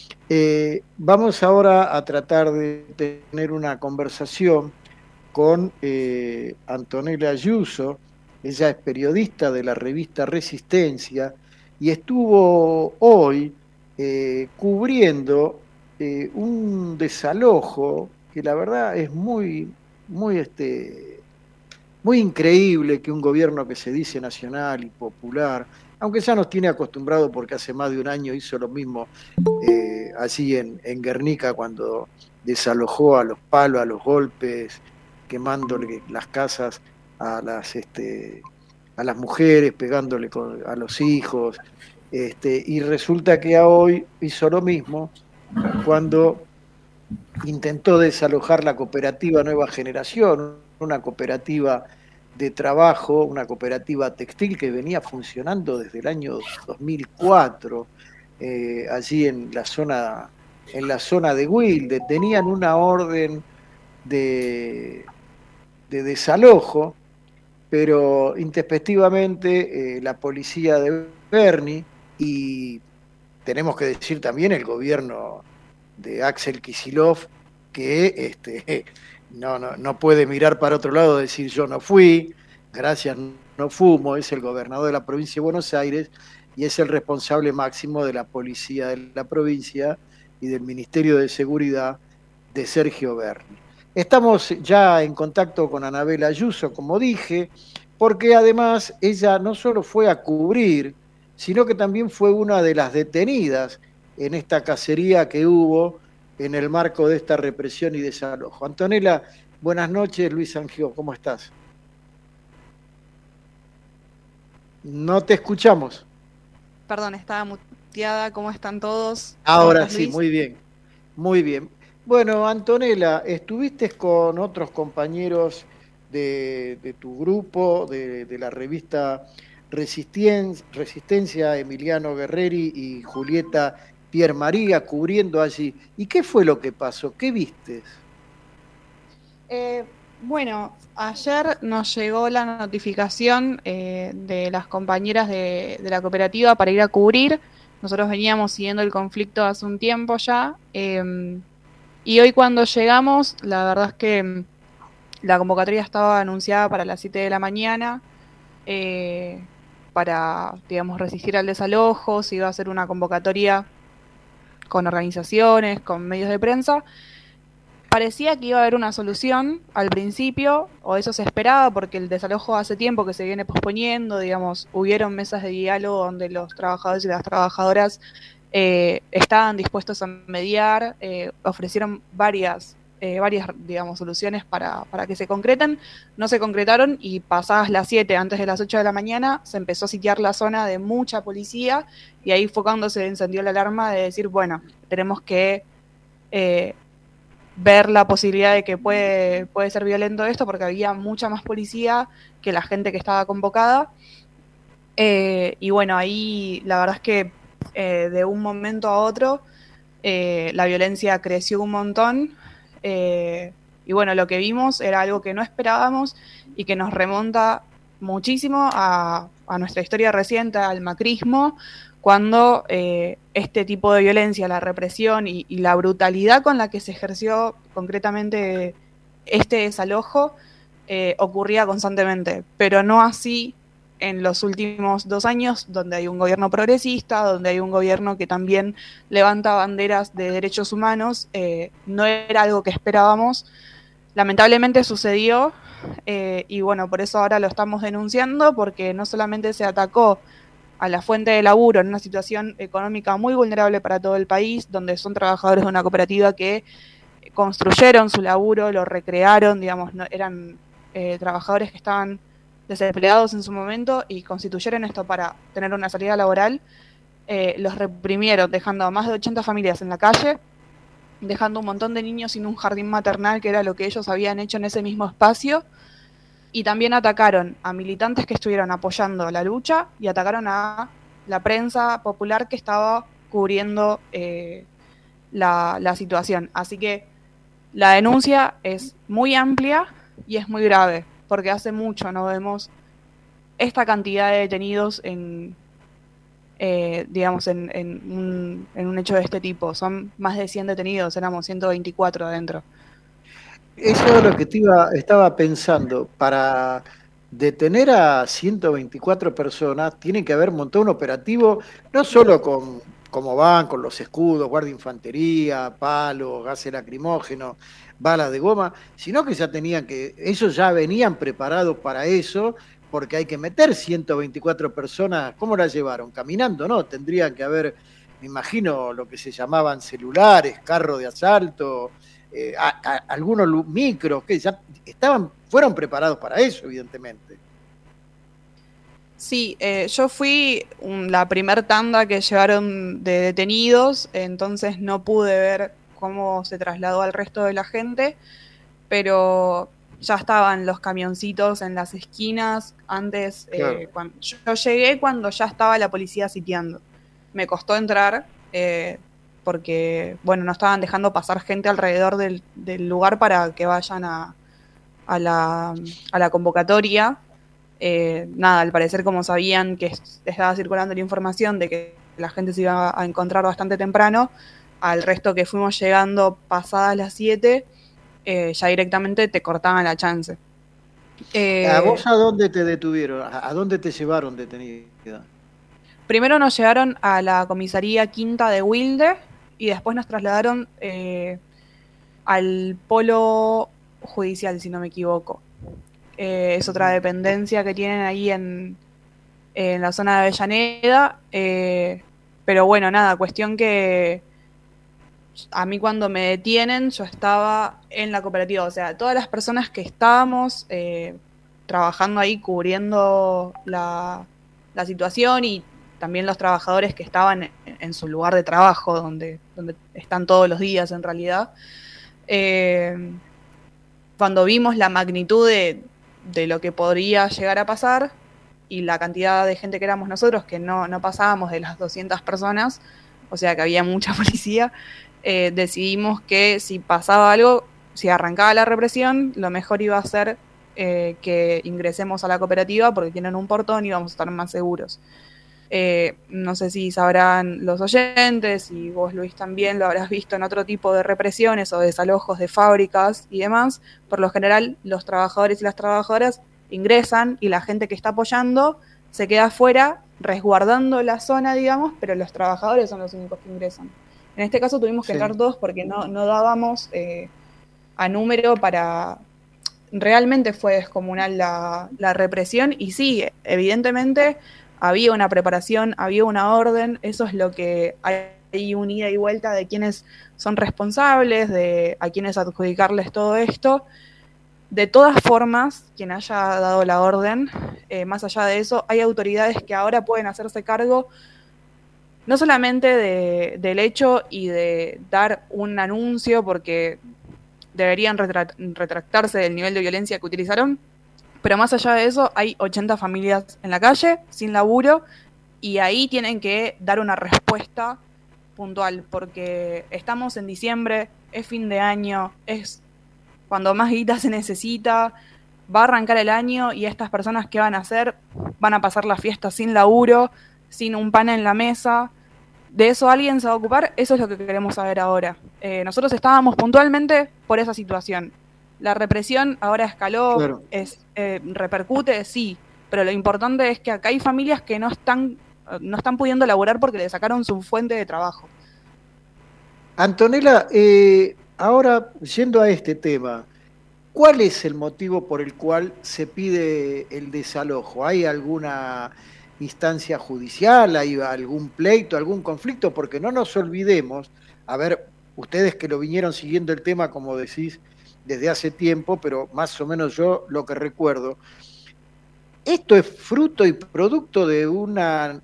Eh, vamos ahora a tratar de tener una conversación con eh, Antonella Ayuso. Ella es periodista de la revista Resistencia y estuvo hoy eh, cubriendo eh, un desalojo que la verdad es muy, muy, este, muy increíble que un gobierno que se dice nacional y popular, aunque ya nos tiene acostumbrado porque hace más de un año hizo lo mismo eh, allí en, en Guernica cuando desalojó a los palos, a los golpes, quemándole las casas a las este, a las mujeres, pegándole con, a los hijos, este, y resulta que hoy hizo lo mismo cuando intentó desalojar la cooperativa Nueva Generación, una cooperativa de trabajo, una cooperativa textil que venía funcionando desde el año dos mil cuatro, eh, allí en la zona, en la zona de Wilde. Tenían una orden de de desalojo, pero intempestivamente eh, la policía de Berni y tenemos que decir también el gobierno de Axel Kicillof, que este, no, no, no puede mirar para otro lado y decir yo no fui, gracias no fumo, es el gobernador de la provincia de Buenos Aires y es el responsable máximo de la policía de la provincia y del Ministerio de Seguridad de Sergio Berni. Estamos ya en contacto con Anabela Ayuso, como dije, porque además ella no solo fue a cubrir, sino que también fue una de las detenidas en esta cacería que hubo en el marco de esta represión y desalojo. Antonella, buenas noches. Luis Sangió, ¿cómo estás? No te escuchamos. Perdón, estaba muteada. ¿Cómo están todos? Ahora sí, muy bien, muy bien. Bueno, Antonella, estuviste con otros compañeros de, de tu grupo, de, de la revista Resistencia, Emiliano Guerreri y Julieta Pierre María, cubriendo allí. ¿Y qué fue lo que pasó? ¿Qué viste? Eh, bueno, ayer nos llegó la notificación eh, de las compañeras de, de la cooperativa para ir a cubrir. Nosotros veníamos siguiendo el conflicto hace un tiempo ya. Eh, y hoy cuando llegamos, la verdad es que la convocatoria estaba anunciada para las siete de la mañana. Eh, para, digamos, resistir al desalojo. Se iba a hacer una convocatoria con organizaciones, con medios de prensa. Parecía que iba a haber una solución al principio, o eso se esperaba, porque el desalojo hace tiempo que se viene posponiendo, digamos, hubieron mesas de diálogo donde los trabajadores y las trabajadoras eh, estaban dispuestos a mediar, eh, ofrecieron varias, eh, varias, digamos, soluciones para, para que se concreten, no se concretaron y pasadas las siete, antes de las ocho de la mañana, se empezó a sitiar la zona de mucha policía y ahí fue cuando se encendió la alarma de decir, bueno, tenemos que eh, ver la posibilidad de que puede, puede ser violento esto porque había mucha más policía que la gente que estaba convocada. Eh, y bueno, ahí la verdad es que eh, de un momento a otro eh, la violencia creció un montón. Eh, y bueno, lo que vimos era algo que no esperábamos y que nos remonta muchísimo a, a nuestra historia reciente, al macrismo, cuando eh, este tipo de violencia, la represión y, y la brutalidad con la que se ejerció concretamente este desalojo eh, ocurría constantemente, pero no así en los últimos dos años, donde hay un gobierno progresista, donde hay un gobierno que también levanta banderas de derechos humanos. Eh, no era algo que esperábamos. Lamentablemente sucedió eh, y bueno, por eso ahora lo estamos denunciando, porque no solamente se atacó a la fuente de laburo en una situación económica muy vulnerable para todo el país, donde son trabajadores de una cooperativa que construyeron su laburo, lo recrearon, digamos, no, eran eh, trabajadores que estaban desempleados en su momento y constituyeron esto para tener una salida laboral. Eh, los reprimieron, dejando a más de ochenta familias en la calle, dejando un montón de niños sin un jardín maternal, que era lo que ellos habían hecho en ese mismo espacio. Y también atacaron a militantes que estuvieron apoyando la lucha y atacaron a la prensa popular que estaba cubriendo eh, la, la situación. Así que la denuncia es muy amplia y es muy grave, porque hace mucho no vemos esta cantidad de detenidos en, eh, digamos, en, en, un, en un hecho de este tipo. Son más de cien detenidos, éramos ciento veinticuatro adentro. Eso es lo que te iba, estaba pensando. Para detener a ciento veinticuatro personas tiene que haber montado un operativo, no solo con como van, con los escudos, guardia infantería, palos, gases lacrimógenos, balas de goma, sino que ya tenían que, ellos ya venían preparados para eso, porque hay que meter ciento veinticuatro personas. ¿Cómo la llevaron? Caminando, ¿no? Tendrían que haber, me imagino, lo que se llamaban celulares, carros de asalto, Eh, a, a, algunos micros que ya estaban, fueron preparados para eso, evidentemente. Sí, eh, yo fui un, la primer tanda que llevaron de detenidos, entonces no pude ver cómo se trasladó al resto de la gente, pero ya estaban los camioncitos en las esquinas. Antes, claro. eh, cuando, yo llegué cuando ya estaba la policía sitiando. Me costó entrar, eh, porque, bueno, no estaban dejando pasar gente alrededor del, del lugar para que vayan a, a, la, a la convocatoria. Eh, nada, al parecer, como sabían que estaba circulando la información de que la gente se iba a encontrar bastante temprano, al resto que fuimos llegando pasadas las siete, eh, ya directamente te cortaban la chance. Eh, ¿A vos a dónde te detuvieron? ¿A dónde te llevaron detenida? Primero nos llevaron a la comisaría quinta de Wilde y después nos trasladaron eh, al polo judicial, si no me equivoco. Eh, es otra dependencia que tienen ahí en, en la zona de Avellaneda. Eh, pero bueno, nada, cuestión que a mí cuando me detienen yo estaba en la cooperativa. O sea, todas las personas que estábamos eh, trabajando ahí cubriendo la, la situación, y también los trabajadores que estaban en, en su lugar de trabajo, donde, donde están todos los días en realidad. Eh, cuando vimos la magnitud de, de lo que podría llegar a pasar y la cantidad de gente que éramos nosotros, que no, no pasábamos de las doscientas personas, o sea que había mucha policía, eh, decidimos que si pasaba algo, si arrancaba la represión, lo mejor iba a ser eh, que ingresemos a la cooperativa porque tienen un portón y vamos a estar más seguros. Eh, no sé si sabrán los oyentes, y vos, Luis, también lo habrás visto en otro tipo de represiones o desalojos de fábricas y demás. Por lo general, los trabajadores y las trabajadoras ingresan y la gente que está apoyando se queda afuera resguardando la zona, digamos, pero los trabajadores son los únicos que ingresan. En este caso tuvimos que sí. entrar todos porque no, no dábamos eh, a número para... Realmente fue descomunal la, la represión y sí, evidentemente... Había una preparación, había una orden, eso es lo que hay un ida y vuelta de quiénes son responsables, de a quiénes adjudicarles todo esto. De todas formas, quien haya dado la orden, eh, más allá de eso, hay autoridades que ahora pueden hacerse cargo no solamente de, del hecho y de dar un anuncio, porque deberían retra- retractarse del nivel de violencia que utilizaron, pero más allá de eso, hay ochenta familias en la calle, sin laburo, y ahí tienen que dar una respuesta puntual, porque estamos en diciembre, es fin de año, es cuando más guita se necesita, va a arrancar el año, y estas personas, ¿qué van a hacer? Van a pasar la fiesta sin laburo, sin un pan en la mesa. ¿De eso alguien se va a ocupar? Eso es lo que queremos saber ahora. Eh, nosotros estábamos puntualmente por esa situación. La represión ahora escaló, claro. es, eh, repercute, sí, pero lo importante es que acá hay familias que no están, no están pudiendo laburar porque le sacaron su fuente de trabajo. Antonella, eh, ahora yendo a este tema, ¿cuál es el motivo por el cual se pide el desalojo? ¿Hay alguna instancia judicial, hay algún pleito, algún conflicto? Porque no nos olvidemos, a ver, ustedes que lo vinieron siguiendo el tema, como decís, desde hace tiempo, pero más o menos yo lo que recuerdo, esto es fruto y producto de un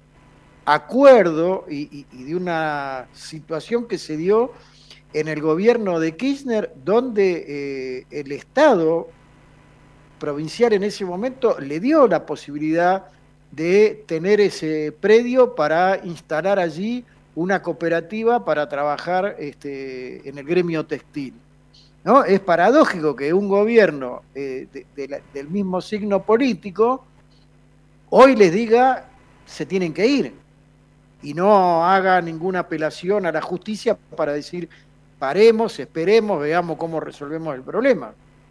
acuerdo y, y, y de una situación que se dio en el gobierno de Kirchner, donde eh, el Estado provincial en ese momento le dio la posibilidad de tener ese predio para instalar allí una cooperativa para trabajar este, en el gremio textil. ¿No? Es paradójico que un gobierno eh, de, de la, del mismo signo político hoy les diga se tienen que ir y no haga ninguna apelación a la justicia para decir paremos, esperemos, veamos cómo resolvemos el problema.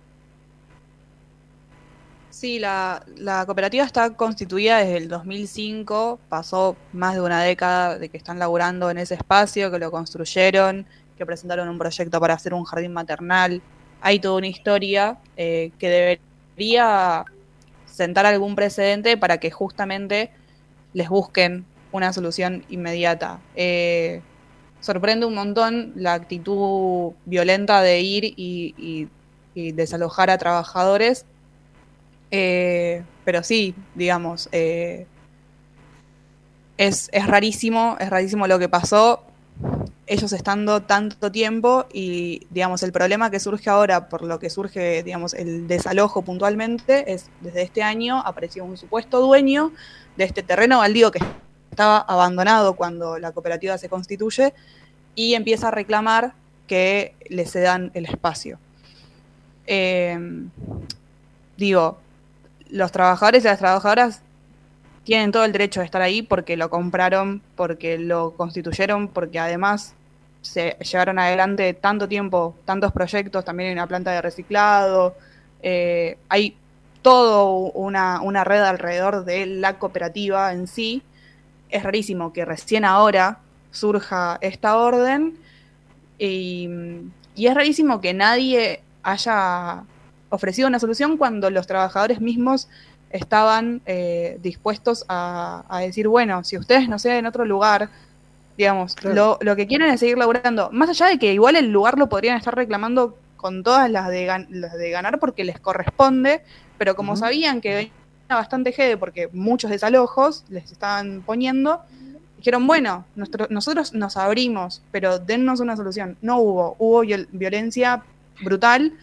Sí, la, la cooperativa está constituida desde el dos mil cinco, pasó más de una década de que están laburando en ese espacio, que lo construyeron, que presentaron un proyecto para hacer un jardín maternal. Hay toda una historia eh, que debería sentar algún precedente para que justamente les busquen una solución inmediata. Eh, sorprende un montón la actitud violenta de ir y, y, y desalojar a trabajadores, eh, pero sí, digamos, eh, es, es rarísimo, es rarísimo lo que pasó. Ellos estando tanto tiempo y, digamos, el problema que surge ahora, por lo que surge, digamos, el desalojo puntualmente, es desde este año apareció un supuesto dueño de este terreno baldío que estaba abandonado cuando la cooperativa se constituye y empieza a reclamar que le cedan el espacio. Eh, digo, los trabajadores y las trabajadoras tienen todo el derecho de estar ahí porque lo compraron, porque lo constituyeron, porque además se llevaron adelante tanto tiempo, tantos proyectos, también hay una planta de reciclado, eh, hay todo una, una red alrededor de la cooperativa en sí. Es rarísimo que recién ahora surja esta orden y, y es rarísimo que nadie haya ofrecido una solución cuando los trabajadores mismos estaban eh, dispuestos a, a decir, bueno, si ustedes no sé en otro lugar, digamos, claro. lo, lo que quieren es seguir laburando, más allá de que igual el lugar lo podrían estar reclamando con todas las de, gan- las de ganar porque les corresponde, pero como uh-huh. sabían que venía bastante jede porque muchos desalojos les estaban poniendo, dijeron, bueno, nuestro, nosotros nos abrimos, pero dennos una solución. No hubo, hubo viol- violencia brutal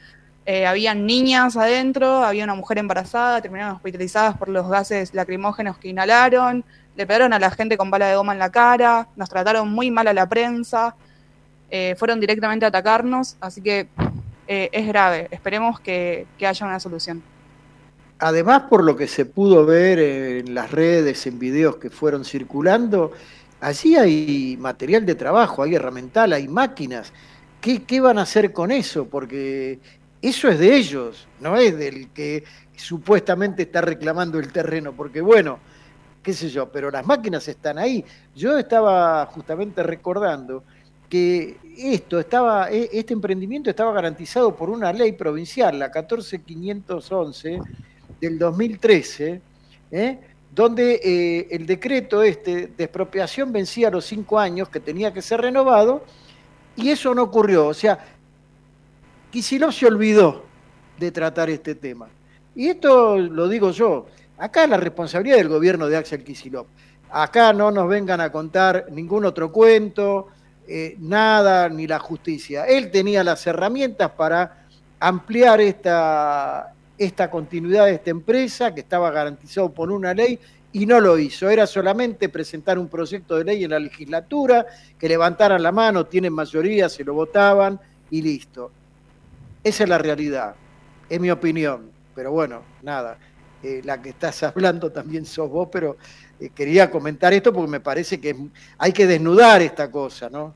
Eh, habían niñas adentro, había una mujer embarazada, terminaron hospitalizadas por los gases lacrimógenos que inhalaron, le pegaron a la gente con bala de goma en la cara, nos trataron muy mal a la prensa, eh, fueron directamente a atacarnos, así que eh, es grave, esperemos que, que haya una solución. Además, por lo que se pudo ver en las redes, en videos que fueron circulando, allí hay material de trabajo, hay herramental, hay máquinas. ¿Qué, qué van a hacer con eso? Porque eso es de ellos, no es del que supuestamente está reclamando el terreno, porque bueno, qué sé yo, pero las máquinas están ahí. Yo estaba justamente recordando que esto estaba, este emprendimiento estaba garantizado por una ley provincial, la catorce mil quinientos once del dos mil trece, ¿eh? donde eh, el decreto este de expropiación vencía a los cinco años, que tenía que ser renovado, y eso no ocurrió. O sea, Kicillof se olvidó de tratar este tema. Y esto lo digo yo, acá la responsabilidad del gobierno de Axel Kicillof. Acá no nos vengan a contar ningún otro cuento, eh, nada, ni la justicia. Él tenía las herramientas para ampliar esta, esta continuidad de esta empresa, que estaba garantizado por una ley, y no lo hizo. Era solamente presentar un proyecto de ley en la legislatura, que levantaran la mano, tienen mayoría, se lo votaban, y listo. Esa es la realidad, es mi opinión. Pero bueno, nada, eh, la que estás hablando también sos vos, pero eh, quería comentar esto porque me parece que es, hay que desnudar esta cosa, ¿no?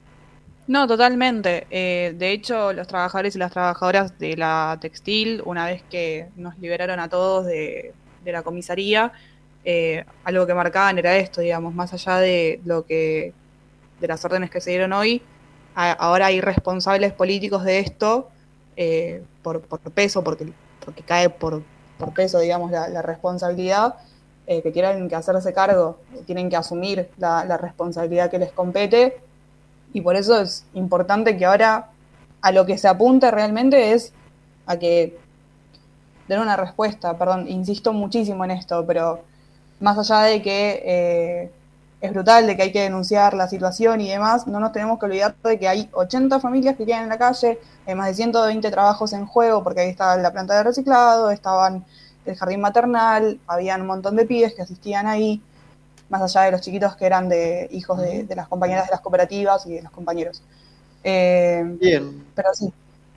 No, totalmente. Eh, de hecho, los trabajadores y las trabajadoras de la textil, una vez que nos liberaron a todos de, de la comisaría, eh, algo que marcaban era esto, digamos, más allá de lo que, de las órdenes que se dieron hoy, a, ahora hay responsables políticos de esto, eh, por, por peso, porque, porque cae por, por peso, digamos, la, la responsabilidad, eh, que tienen que hacerse cargo, tienen que asumir la, la responsabilidad que les compete. Y por eso es importante que ahora a lo que se apunte realmente es a que den una respuesta. Perdón, insisto muchísimo en esto, pero más allá de que eh, es brutal, de que hay que denunciar la situación y demás, no nos tenemos que olvidar de que hay ochenta familias que quedan en la calle, hay más de ciento veinte trabajos en juego, porque ahí estaba la planta de reciclado, estaban el jardín maternal, habían un montón de pibes que asistían ahí, más allá de los chiquitos que eran de hijos de, de las compañeras de las cooperativas y de los compañeros. Eh, Bien. Pero sí.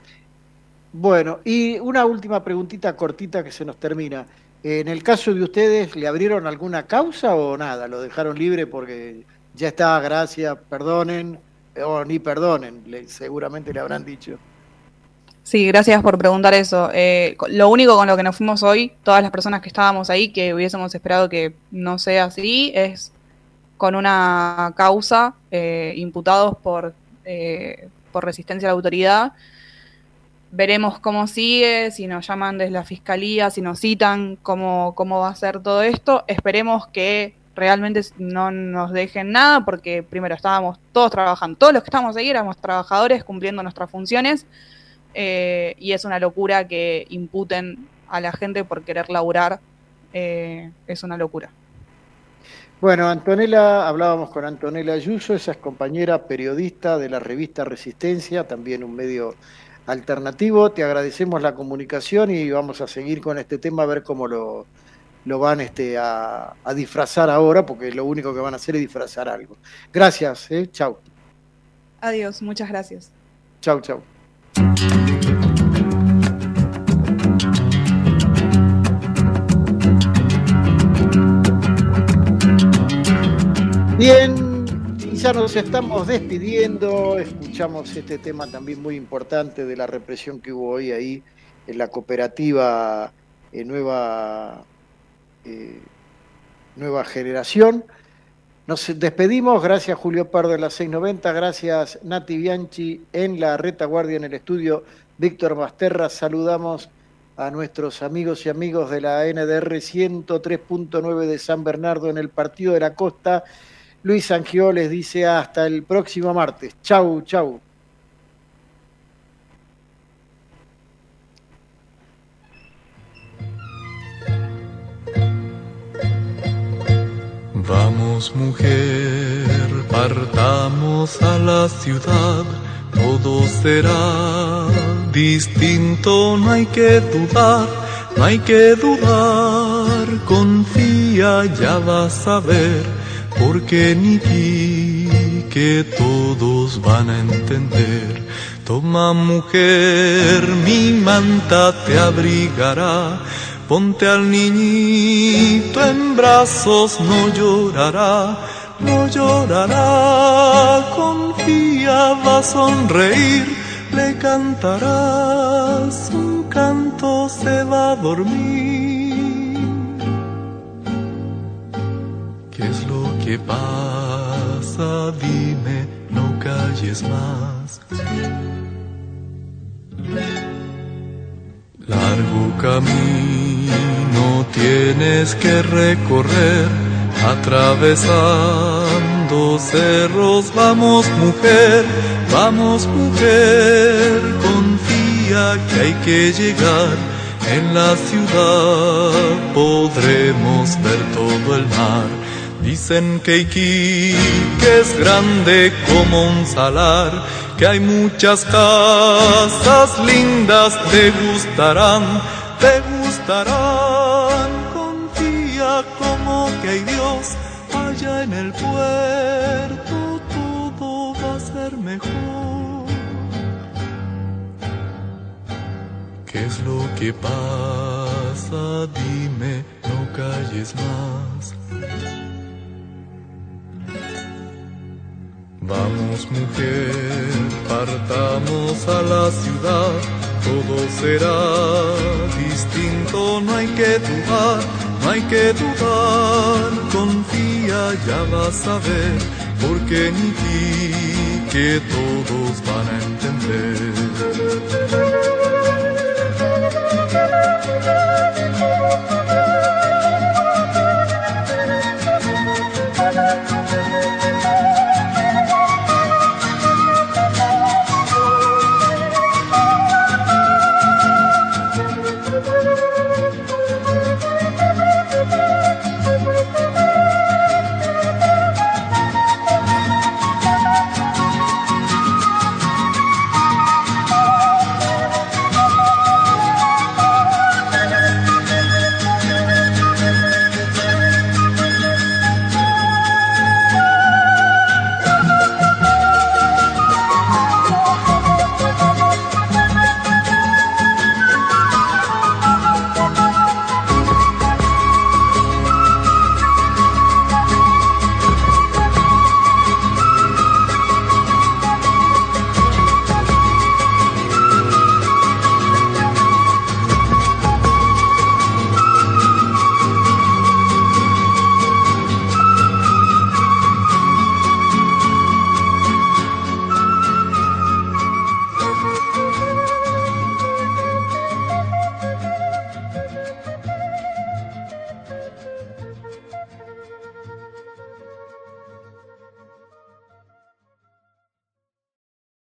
Bueno, y una última preguntita cortita que se nos termina. En el caso de ustedes, ¿le abrieron alguna causa o nada? ¿Lo dejaron libre porque ya está, gracias, perdonen, o ni perdonen? Le, seguramente le habrán dicho. Sí, gracias por preguntar eso. Eh, lo único con lo que nos fuimos hoy, todas las personas que estábamos ahí, que hubiésemos esperado que no sea así, es con una causa, eh, imputados por, eh, por resistencia a la autoridad. Veremos cómo sigue, si nos llaman desde la fiscalía, si nos citan, cómo, cómo va a ser todo esto. Esperemos que realmente no nos dejen nada, porque primero estábamos todos trabajando, todos los que estábamos ahí éramos trabajadores cumpliendo nuestras funciones. Eh, y es una locura que imputen a la gente por querer laburar, eh, es una locura. Bueno, Antonella, hablábamos con Antonella Ayuso, esa es compañera periodista de la revista Resistencia, también un medio alternativo. Te agradecemos la comunicación y vamos a seguir con este tema a ver cómo lo, lo van este, a, a disfrazar ahora, porque lo único que van a hacer es disfrazar algo. Gracias, ¿eh? Chau. Adiós, muchas gracias. Chau, chau. Bien, ya nos estamos despidiendo, escuchamos este tema también muy importante de la represión que hubo hoy ahí en la cooperativa eh, Nueva, eh, Nueva Generación. Nos despedimos, gracias Julio Pardo en la seiscientos noventa, gracias Nati Bianchi en la retaguardia en el estudio, Víctor Basterra. Saludamos a nuestros amigos y amigos de la N D R ciento tres punto nueve de San Bernardo en el Partido de la Costa. Luis Angio les dice hasta el próximo martes. Chau, chau. Vamos, mujer, partamos a la ciudad, todo será distinto, no hay que dudar, no hay que dudar, confía, ya vas a ver, porque ni aquí que todos van a entender. Toma, mujer, mi manta te abrigará, ponte al niñito en brazos, no llorará, no llorará, confía, va a sonreír, le cantarás un canto, se va a dormir. ¿Qué es lo que pasa? Dime, no calles más. Largo camino tienes que recorrer, atravesando cerros. Vamos, mujer, vamos, mujer, confía que hay que llegar. En la ciudad podremos ver todo el mar. Dicen que Iquique es grande como un salar, que hay muchas casas lindas, te gustarán, te gustarán. Confía como que hay Dios allá en el puerto, todo va a ser mejor. ¿Qué es lo que pasa? Dime, no calles más. Vamos, mujer, partamos a la ciudad, todo será distinto, no hay que dudar, no hay que dudar, confía, ya vas a ver, porque ni ti que todos van a entender.